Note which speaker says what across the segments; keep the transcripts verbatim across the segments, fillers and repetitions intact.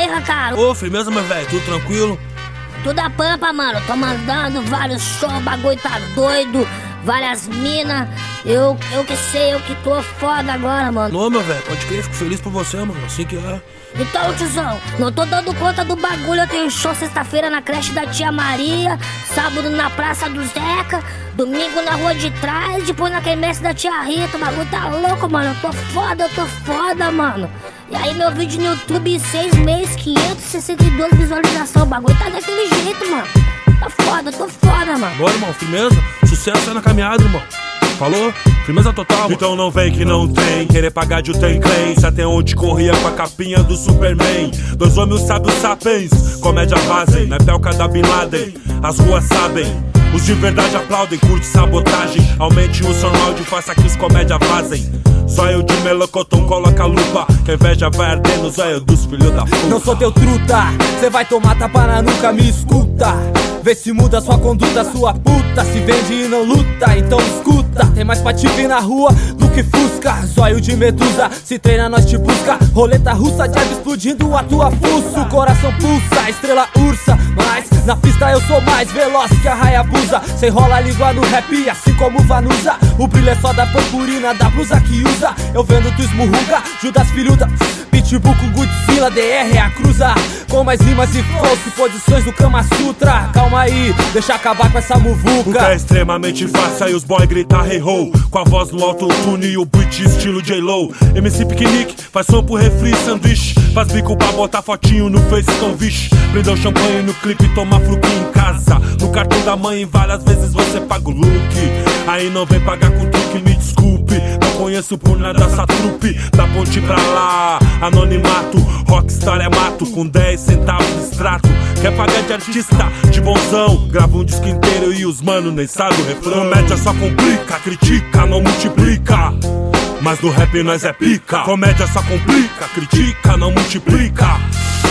Speaker 1: aí, cara?
Speaker 2: Ô, firmeza, meu velho, tudo tranquilo?
Speaker 1: Tudo a pampa, mano. Tô mandando vários shows, o bagulho tá doido. Várias minas. Eu, eu que sei, eu que tô foda agora, mano.
Speaker 2: Ô, meu velho, pode crer, fico feliz por você, mano. Assim que é.
Speaker 1: Então, tiozão, não tô dando conta do bagulho. Eu tenho show sexta-feira na creche da tia Maria, sábado na Praça do Zeca, domingo na Rua de Trás, depois na quermesse da tia Rita. O bagulho tá louco, mano. Eu tô foda, eu tô foda, mano. E aí meu vídeo no YouTube em seis meses, quinhentas e sessenta e duas visualizações. O bagulho tá daquele jeito, mano. Tá foda, eu tô foda, mano.
Speaker 2: Bora, irmão, firmeza, sucesso aí na caminhada, irmão. Falou? Firmeza total.
Speaker 3: Então não vem que não tem, querer pagar de tem crença. Até onde corria com a capinha do Superman. Dois homens sábios sapiens, comédia fazem. Na pelca da Bin Laden, as ruas sabem. Os de verdade aplaudem, curte sabotagem. Aumente o som áudio, faça que os comédia fazem. Zóio de melocotão, coloca a lupa, que a inveja vai arder no zóio dos filhos da puta.
Speaker 4: Não sou teu truta, cê vai tomar tapa na nuca, me escuta. Vê se muda sua conduta, sua puta. Se vende e não luta, então escuta. Tem mais pra te vir na rua do que fusca. Zóio de medusa, se treina nós te busca. Roleta russa, jab explodindo a tua fuça. Coração pulsa, estrela ursa. Mas na pista eu sou mais veloz que a Hayabusa. Cê enrola a língua no rap, assim como Vanusa. O brilho é só da purpurina, da blusa que usa. Eu vendo tu esmurruga, Judas filhuda. Pitbull com Godzilla, D R é a cruza. Com mais rimas e flows que posições do Kama Sutra. Calma aí, deixa acabar com essa muvuca.
Speaker 3: Puta é extremamente fácil, aí os boy gritar hey ho. Com a voz no autotune e o beat estilo J-Lo. M C Piquenique, faz som pro refri e sanduíche. Faz bico pra botar fotinho no Face, então vixe. Brindou champanhe no clipe, toma fruquinho em casa. No cartão da mãe, várias vezes você paga o look. Aí não vem pagar com truque, me desculpe. Não conheço por nada essa trupe. Da ponte pra lá, anonimato. Rockstar é mato, com dez centavos de extrato. Quer pagar de artista, de bonzão. Grava um disco inteiro e os mano nem sabe o refrão. Comédia só complica, critica, não multiplica. Mas no rap nós é pica. Comédia só complica, critica, não multiplica.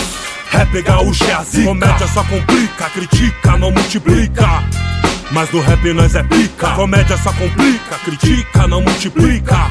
Speaker 3: Rap gaúcho é a zica. Comédia só complica, critica, não multiplica. Mas no rap nós é pica. Comédia só complica, critica, não multiplica.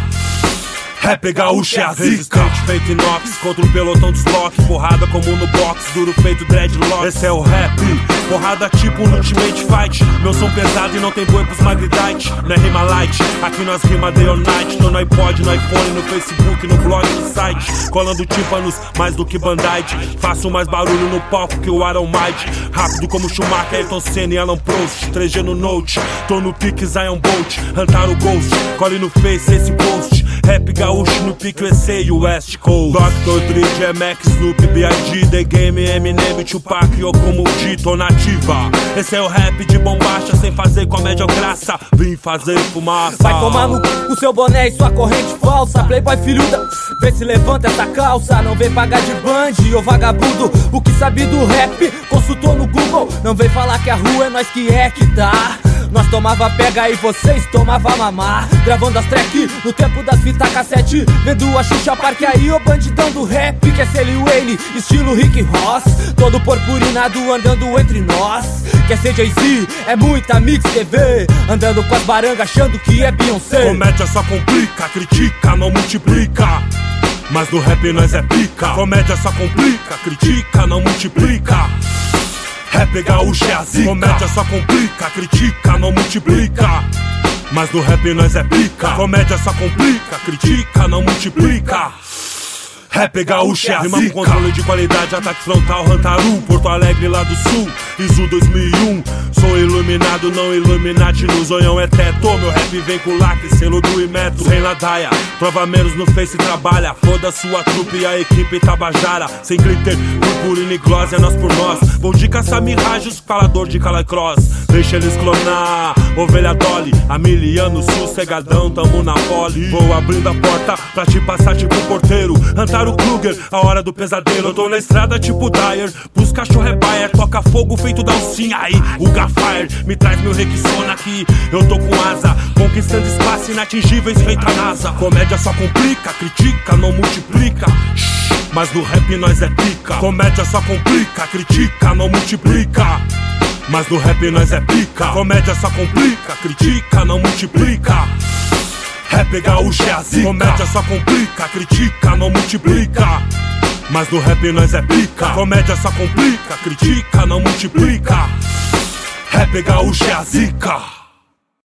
Speaker 3: Rap gaúcho é a zica. Resistente feito inox, contra o pelotão dos lock. Porrada como no box, duro feito dreadlock. Esse é o rap, porrada tipo no Ultimate Fight. Meu som pesado e não tem boi pros magridite. Não é rima light, aqui nós rima day or night. Tô no iPod, no iPhone, no Facebook, no blog, no site. Colando tímpanos mais do que Band-Aid. Faço mais barulho no palco que o Iron Maid. Rápido como Schumacher, Ayrton Senna e Alan Prost. três G no Note, tô no pique Zion Bolt. Hantaro Ghost, cole no Face esse post. Rap gaúcho no pique U S A e West Coast. doutor Dre, J M X, Snoop, B I G, The Game, Eminem, Tupac, eu como G, tô nativa. Esse é o rap de bombacha, sem fazer comédia ou graça. Vim fazer fumaça.
Speaker 4: Vai tomar no cu o seu boné e sua corrente falsa. Playboy filhuda, vê se levanta essa calça. Não vem pagar de band, ô vagabundo. O que sabe do rap, consultou no Google. Não vem falar que a rua é nós que é que tá. Nós tomava pega e vocês tomava mamar. Gravando as track no tempo das fitas cassete. Vendo a Xuxa Parque aí, o bandidão do rap. Quer ser Lil Wayne, estilo Rick Ross. Todo purpurinado andando entre nós. Quer ser Jay-Z, é muita Mix T V. Andando com as barangas achando que é Beyoncé.
Speaker 3: Comédia só complica, critica, não multiplica. Mas no rap nós é pica. Comédia só complica, critica, não multiplica. Rap gaúcho é a zica. Comédia só complica, critica, não multiplica. Mas no rap nós é pica. Comédia só complica, critica, não multiplica. Rap gaúcho é a zica. Rima com controle de qualidade, ataque frontal, Rantaru, Porto Alegre lá do sul, ISO dois mil e um. Sou iluminado, não Illuminati, no zoião é teto. Meu rap vem com lacre, selo do Imeto. Sem ladaia, prova menos no Face trabalha. Foda sua trupe e a equipe Tabajara. Sem glitter, purpurina e gloss, é nós por nós. Vou de caçar mirajos, falador de calacross. Deixa eles clonar, ovelha Dolly. A miliano sossegadão, tamo na pole. Vou abrindo a porta pra te passar tipo porteiro. Antaro Kruger, a hora do pesadelo. Eu tô na estrada tipo Dyer, pros cachorro é Bayer. Toca fogo feito da alcinha aí, o Gafire. Me traz meu Rexona aqui, eu tô com asa. Conquistando espaço inatingíveis feito a NASA. Comédia só complica, critica, não multiplica. Shhh, mas no rap nós é pica. Comédia só complica, critica, não multiplica. Mas no rap nós é pica. Comédia só complica, critica, não multiplica. Rap gaúcho é a zica. Comédia só complica, critica, não multiplica. Mas no rap nós é pica. Comédia só complica, critica, não multiplica. Rap gaúcho é a zica.